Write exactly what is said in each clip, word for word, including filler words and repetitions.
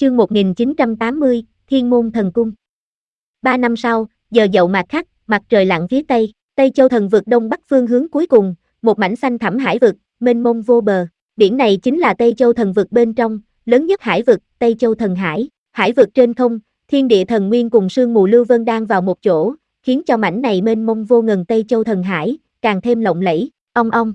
Chương một nghìn chín trăm tám mươi, Thiên Môn Thần Cung. Ba năm sau, giờ dậu mạt khắc, mặt trời lặn phía tây, Tây Châu Thần vực đông bắc phương hướng cuối cùng, một mảnh xanh thẳm hải vực, mênh mông vô bờ. Biển này chính là Tây Châu Thần vực bên trong, lớn nhất hải vực, Tây Châu Thần Hải. Hải vực trên không, thiên địa thần nguyên cùng sương mù lưu vân đang vào một chỗ, khiến cho mảnh này mênh mông vô ngần Tây Châu Thần Hải càng thêm lộng lẫy. Ong ong.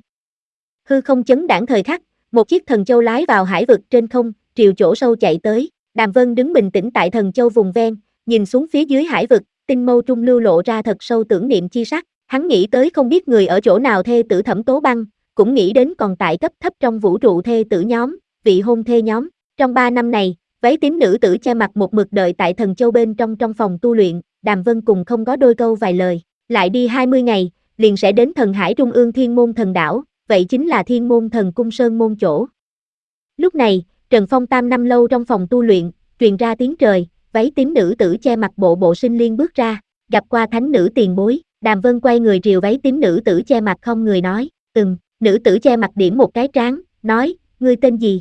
Hư không chấn đãng thời khắc, một chiếc thần châu lái vào hải vực trên không, triều chỗ sâu chạy tới. Đàm Vân đứng bình tĩnh tại thần châu vùng ven, nhìn xuống phía dưới hải vực, tinh mâu trung lưu lộ ra thật sâu tưởng niệm chi sắc. Hắn nghĩ tới không biết người ở chỗ nào thê tử Thẩm Tố Băng, cũng nghĩ đến còn tại cấp thấp trong vũ trụ thê tử nhóm, vị hôn thê nhóm. Trong ba năm này, váy tím nữ tử che mặt một mực đợi tại thần châu bên trong trong phòng tu luyện, Đàm Vân cùng không có đôi câu vài lời. Lại đi hai mươi ngày, liền sẽ đến thần hải trung ương Thiên Môn Thần Đảo, vậy chính là Thiên Môn Thần Cung Sơn môn chỗ. Lúc này, Trần Phong Tam năm lâu trong phòng tu luyện, truyền ra tiếng trời, váy tím nữ tử che mặt bộ bộ sinh liên bước ra, gặp qua thánh nữ tiền bối. Đàm Vân quay người triều váy tím nữ tử che mặt không người nói, ừm. Nữ tử che mặt điểm một cái trán, nói, ngươi tên gì?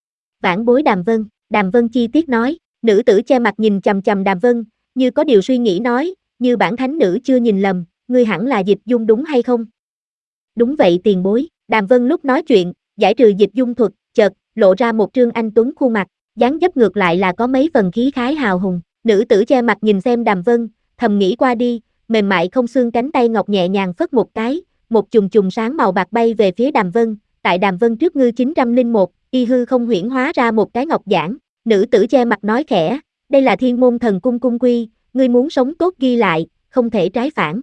Vãn bối Đàm Vân. Đàm Vân chi tiết nói. Nữ tử che mặt nhìn chằm chằm Đàm Vân, như có điều suy nghĩ nói, như bản thánh nữ chưa nhìn lầm, ngươi hẳn là Dịch Dung đúng hay không? Đúng vậy tiền bối. Đàm Vân lúc nói chuyện, giải trừ dịch dung thuật, chợt lộ ra một trương anh tuấn khuôn mặt, dáng dấp ngược lại là có mấy phần khí khái hào hùng. Nữ tử che mặt nhìn xem Đàm Vân, thầm nghĩ qua đi, mềm mại không xương cánh tay ngọc nhẹ nhàng phất một cái, một chùm chùm sáng màu bạc bay về phía Đàm Vân, tại Đàm Vân trước ngư chín trăm lẻ một, y hư không huyễn hóa ra một cái ngọc giản. Nữ tử che mặt nói khẽ, đây là Thiên Môn Thần Cung cung quy, ngươi muốn sống tốt ghi lại, không thể trái phản.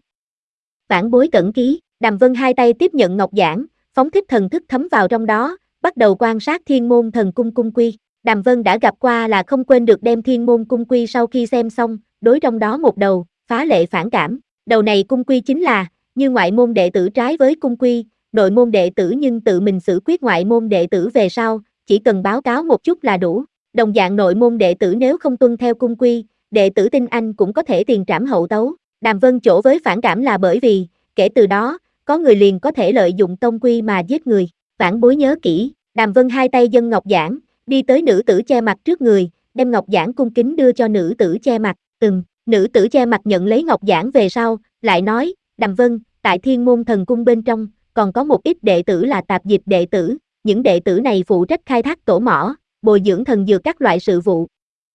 Vãn bối cẩn ký. Đàm Vân hai tay tiếp nhận ngọc giản, phóng thích thần thức thấm vào trong đó, bắt đầu quan sát Thiên Môn Thần Cung cung quy. Đàm Vân đã gặp qua là không quên được đem Thiên Môn cung quy sau khi xem xong, đối trong đó một đầu, phá lệ phản cảm. Đầu này cung quy chính là, như ngoại môn đệ tử trái với cung quy, nội môn đệ tử nhưng tự mình xử quyết ngoại môn đệ tử về sau, chỉ cần báo cáo một chút là đủ. Đồng dạng nội môn đệ tử nếu không tuân theo cung quy, đệ tử tinh anh cũng có thể tiền trảm hậu tấu. Đàm Vân chỗ với phản cảm là bởi vì, kể từ đó, có người liền có thể lợi dụng tông quy mà giết người. Vãn bối nhớ kỹ. Đàm Vân hai tay dâng ngọc giản, đi tới nữ tử che mặt trước người, đem ngọc giản cung kính đưa cho nữ tử che mặt. Ừm. Nữ tử che mặt nhận lấy ngọc giản về sau, lại nói, Đàm Vân, tại Thiên Môn Thần Cung bên trong, còn có một ít đệ tử là tạp dịch đệ tử, những đệ tử này phụ trách khai thác tổ mỏ, bồi dưỡng thần dược các loại sự vụ.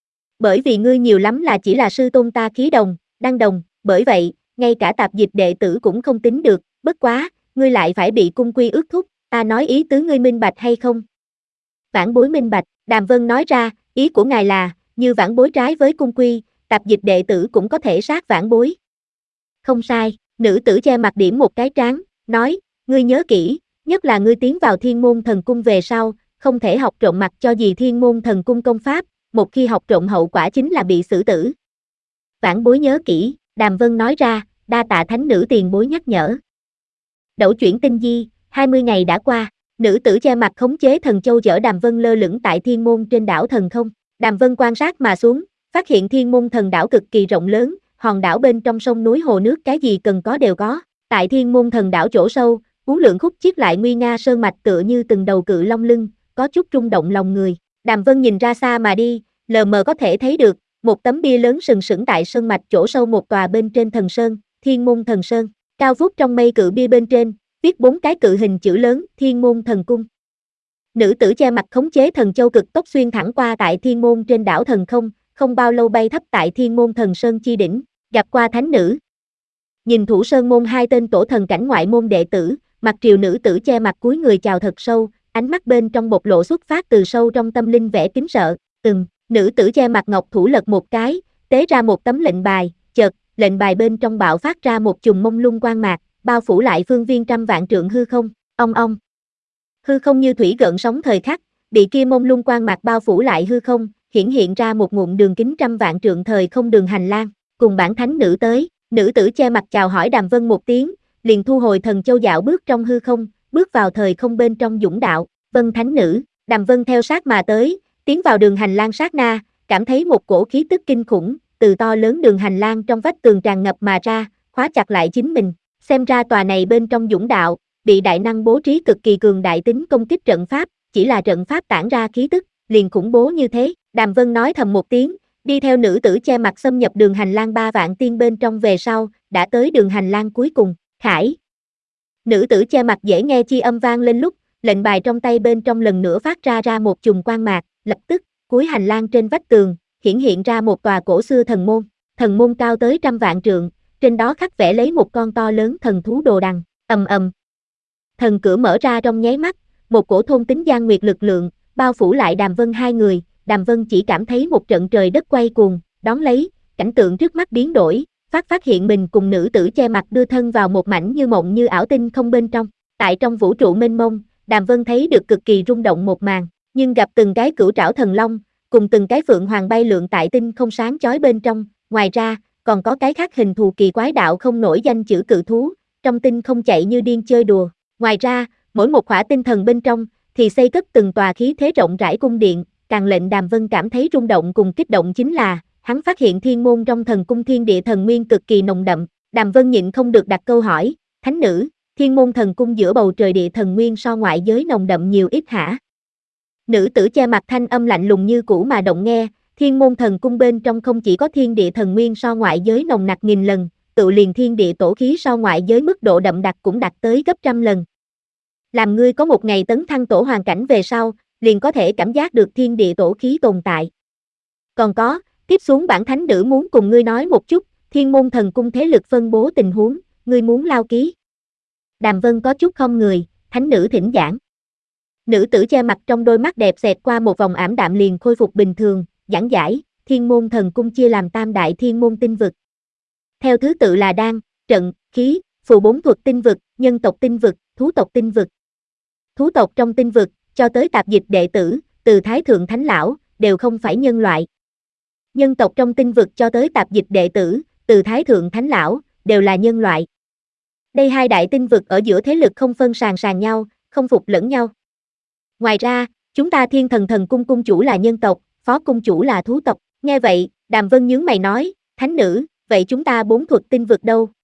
Bởi vì ngươi nhiều lắm là chỉ là sư tôn ta khí đồng, đăng đồng, bởi vậy, ngay cả tạp dịch đệ tử cũng không tính được, bất quá, ngươi lại phải bị cung quy ước thúc, ta nói ý tứ ngươi minh bạch hay không? Vãn bối minh bạch. Đàm Vân nói ra, ý của ngài là, như vãn bối trái với cung quy, tạp dịch đệ tử cũng có thể sát vãn bối. Không sai. Nữ tử che mặt điểm một cái trán, nói, ngươi nhớ kỹ, nhất là ngươi tiến vào Thiên Môn Thần Cung về sau, không thể học trộm mặc cho gì Thiên Môn Thần Cung công pháp, một khi học trộm hậu quả chính là bị xử tử. Vãn bối nhớ kỹ. Đàm Vân nói ra, đa tạ thánh nữ tiền bối nhắc nhở. Đẩu chuyển tinh di, hai mươi ngày đã qua, nữ tử che mặt khống chế thần châu chở Đàm Vân lơ lửng tại Thiên Môn trên đảo thần không. Đàm Vân quan sát mà xuống, phát hiện Thiên Môn Thần Đảo cực kỳ rộng lớn, hòn đảo bên trong sông núi hồ nước cái gì cần có đều có. Tại Thiên Môn Thần Đảo chỗ sâu, uốn lượn khúc chiết lại nguy nga sơn mạch tựa như từng đầu cự long lưng, có chút rung động lòng người. Đàm Vân nhìn ra xa mà đi, lờ mờ có thể thấy được, một tấm bia lớn sừng sững tại sơn mạch chỗ sâu một tòa bên trên thần sơn, Thiên Môn Thần Sơn. Cao vút trong mây cự bia bên trên, viết bốn cái cự hình chữ lớn, Thiên Môn Thần Cung. Nữ tử che mặt khống chế thần châu cực tốc xuyên thẳng qua tại Thiên Môn trên đảo thần không, không bao lâu bay thấp tại Thiên Môn Thần Sơn chi đỉnh, gặp qua thánh nữ. Nhìn thủ sơn môn hai tên tổ thần cảnh ngoại môn đệ tử, mặt triều nữ tử che mặt cúi người chào thật sâu, ánh mắt bên trong bộc lộ xuất phát từ sâu trong tâm linh vẻ kính sợ. Ừm. Nữ tử che mặt ngọc thủ lật một cái, tế ra một tấm lệnh bài, chợt, lệnh bài bên trong bạo phát ra một chùm mông lung quang mạc, bao phủ lại phương viên trăm vạn trượng hư không. Ong ong. Hư không như thủy gợn sóng thời khắc, bị kia mông lung quang mạc bao phủ lại hư không, hiển hiện ra một ngụm đường kính trăm vạn trượng thời không đường hành lang, cùng bản thánh nữ tới. Nữ tử che mặt chào hỏi Đàm Vân một tiếng, liền thu hồi thần châu dạo bước trong hư không, bước vào thời không bên trong dũng đạo. Vân thánh nữ. Đàm Vân theo sát mà tới, tiến vào đường hành lang sát na, cảm thấy một cổ khí tức kinh khủng, từ to lớn đường hành lang trong vách tường tràn ngập mà ra, khóa chặt lại chính mình. Xem ra tòa này bên trong dũng đạo, bị đại năng bố trí cực kỳ cường đại tính công kích trận pháp, chỉ là trận pháp tản ra khí tức, liền khủng bố như thế. Đàm Vân nói thầm một tiếng, đi theo nữ tử che mặt xâm nhập đường hành lang ba vạn tiên bên trong về sau, đã tới đường hành lang cuối cùng, Khải. Nữ tử che mặt dễ nghe chi âm vang lên lúc, lệnh bài trong tay bên trong lần nữa phát ra ra một chùm quang mạc, lập tức, cuối hành lang trên vách tường, hiển hiện ra một tòa cổ xưa thần môn, thần môn cao tới trăm vạn trượng, trên đó khắc vẽ lấy một con to lớn thần thú đồ đằng, ầm ầm. Thần cửa mở ra trong nháy mắt, một cổ thôn tính gian nguyệt lực lượng, bao phủ lại Đàm Vân hai người, Đàm Vân chỉ cảm thấy một trận trời đất quay cuồng, đón lấy, cảnh tượng trước mắt biến đổi, phát phát hiện mình cùng nữ tử che mặt đưa thân vào một mảnh như mộng như ảo tinh không bên trong, tại trong vũ trụ mênh mông, Đàm Vân thấy được cực kỳ rung động một màn, nhưng gặp từng cái cửu trảo thần long, cùng từng cái phượng hoàng bay lượn tại tinh không sáng chói bên trong, ngoài ra, còn có cái khác hình thù kỳ quái đạo không nổi danh chữ cự thú, trong tinh không chạy như điên chơi đùa, ngoài ra, mỗi một khỏa tinh thần bên trong, thì xây cất từng tòa khí thế rộng rãi cung điện, càng lệnh Đàm Vân cảm thấy rung động cùng kích động chính là, hắn phát hiện thiên môn trong thần cung thiên địa thần nguyên cực kỳ nồng đậm, Đàm Vân nhịn không được đặt câu hỏi, thánh nữ, thiên môn thần cung giữa bầu trời địa thần nguyên so ngoại giới nồng đậm nhiều ít hả? Nữ tử che mặt thanh âm lạnh lùng như cũ mà động nghe, thiên môn thần cung bên trong không chỉ có thiên địa thần nguyên so ngoại giới nồng nặc nghìn lần, tự liền thiên địa tổ khí so ngoại giới mức độ đậm đặc cũng đạt tới gấp trăm lần. Làm ngươi có một ngày tấn thăng tổ hoàn cảnh về sau, liền có thể cảm giác được thiên địa tổ khí tồn tại. Còn có, tiếp xuống bản thánh nữ muốn cùng ngươi nói một chút, thiên môn thần cung thế lực phân bố tình huống, ngươi muốn lao ký. Đàm Vân có chút không người, thánh nữ thỉnh giảng. Nữ tử che mặt trong đôi mắt đẹp xẹt qua một vòng ảm đạm liền khôi phục bình thường, giảng giải, thiên môn thần cung chia làm tam đại thiên môn tinh vực. Theo thứ tự là đan, trận, khí, phù bốn thuật tinh vực, nhân tộc tinh vực, thú tộc tinh vực. Thú tộc trong tinh vực, cho tới tạp dịch đệ tử, từ Thái Thượng Thánh Lão, đều không phải nhân loại. Nhân tộc trong tinh vực cho tới tạp dịch đệ tử, từ Thái Thượng Thánh Lão, đều là nhân loại. Đây hai đại tinh vực ở giữa thế lực không phân sàn sàn nhau, không phục lẫn nhau. Ngoài ra, chúng ta thiên thần thần cung cung chủ là nhân tộc, phó cung chủ là thú tộc. Nghe vậy, Đàm Vân nhướng mày nói, thánh nữ, vậy chúng ta bốn thuật tinh vực đâu?